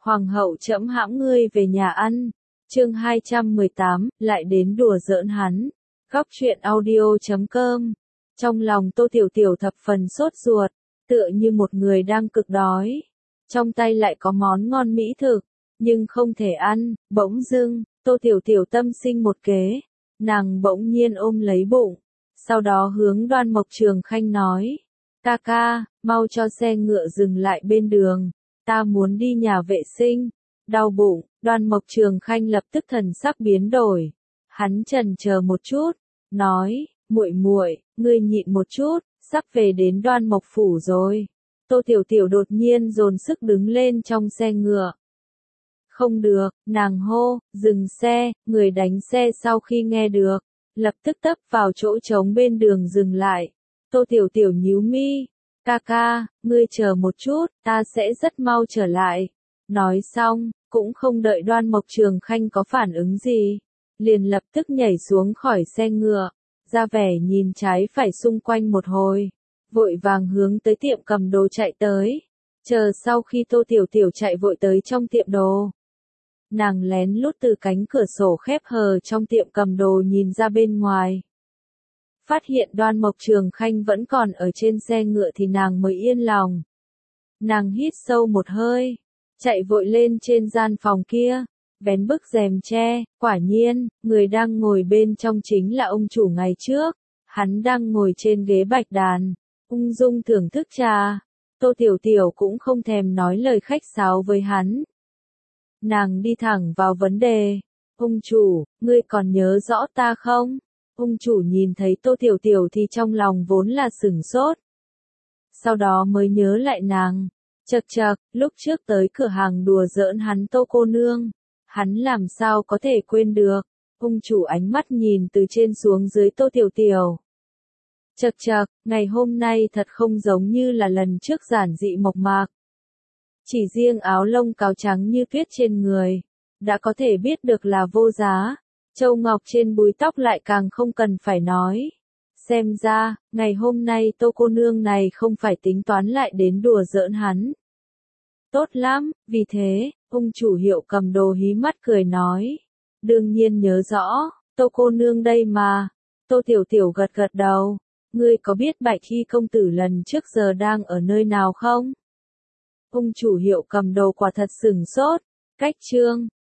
Hoàng hậu trẫm hãm ngươi về nhà ăn. Chương 218, lại đến đùa giỡn hắn. Góc truyện audio.com. Trong lòng Tô Tiểu Tiểu thập phần sốt ruột, tựa như một người đang cực đói. Trong tay lại có món ngon mỹ thực, nhưng không thể ăn. Bỗng dưng, Tô Tiểu Tiểu tâm sinh một kế. Nàng bỗng nhiên ôm lấy bụng. Sau đó hướng Đoan Mộc Trường Khanh nói. Ca ca, mau cho xe ngựa dừng lại bên đường. Ta muốn đi nhà vệ sinh. Đau bụng. Đoan Mộc Trường Khanh lập tức thần sắc biến đổi. Hắn chần chờ một chút, nói, muội muội, ngươi nhịn một chút, sắp về đến Đoan Mộc phủ rồi. Tô Tiểu Tiểu đột nhiên dồn sức đứng lên trong xe ngựa. Không được, nàng hô, dừng xe. Người đánh xe sau khi nghe được, lập tức tấp vào chỗ trống bên đường dừng lại. Tô Tiểu Tiểu nhíu mi. Ca ca, ngươi chờ một chút, ta sẽ rất mau trở lại. Nói xong, cũng không đợi Đoan Mộc Trường Khanh có phản ứng gì, liền lập tức nhảy xuống khỏi xe ngựa, ra vẻ nhìn trái phải xung quanh một hồi, vội vàng hướng tới tiệm cầm đồ chạy tới. Chờ sau khi Tô Tiểu Tiểu chạy vội tới trong tiệm đồ, nàng lén lút từ cánh cửa sổ khép hờ trong tiệm cầm đồ nhìn ra bên ngoài. Phát hiện Đoan Mộc Trường Khanh vẫn còn ở trên xe ngựa thì nàng mới yên lòng. Nàng hít sâu một hơi, chạy vội lên trên gian phòng kia, vén bức rèm tre, quả nhiên, người đang ngồi bên trong chính là ông chủ ngày trước. Hắn đang ngồi trên ghế bạch đàn, ung dung thưởng thức trà. Tô Tiểu Tiểu cũng không thèm nói lời khách sáo với hắn. Nàng đi thẳng vào vấn đề. Ông chủ, ngươi còn nhớ rõ ta không? Ông chủ nhìn thấy Tô Tiểu Tiểu thì trong lòng vốn là sửng sốt. Sau đó mới nhớ lại nàng. Chậc chậc, lúc trước tới cửa hàng đùa giỡn hắn Tô cô nương. Hắn làm sao có thể quên được. Ông chủ ánh mắt nhìn từ trên xuống dưới Tô Tiểu Tiểu. Chậc chậc, ngày hôm nay thật không giống như là lần trước giản dị mộc mạc. Chỉ riêng áo lông cáo trắng như tuyết trên người, đã có thể biết được là vô giá. Châu ngọc trên búi tóc lại càng không cần phải nói. Xem ra, ngày hôm nay Tô cô nương này không phải tính toán lại đến đùa giỡn hắn. Tốt lắm, vì thế, ông chủ hiệu cầm đồ hí mắt cười nói. Đương nhiên nhớ rõ, Tô cô nương đây mà. Tô Tiểu Tiểu gật gật đầu. Ngươi có biết Bạch Hy công tử lần trước giờ đang ở nơi nào không? Ông chủ hiệu cầm đồ quả thật sửng sốt. Cách chương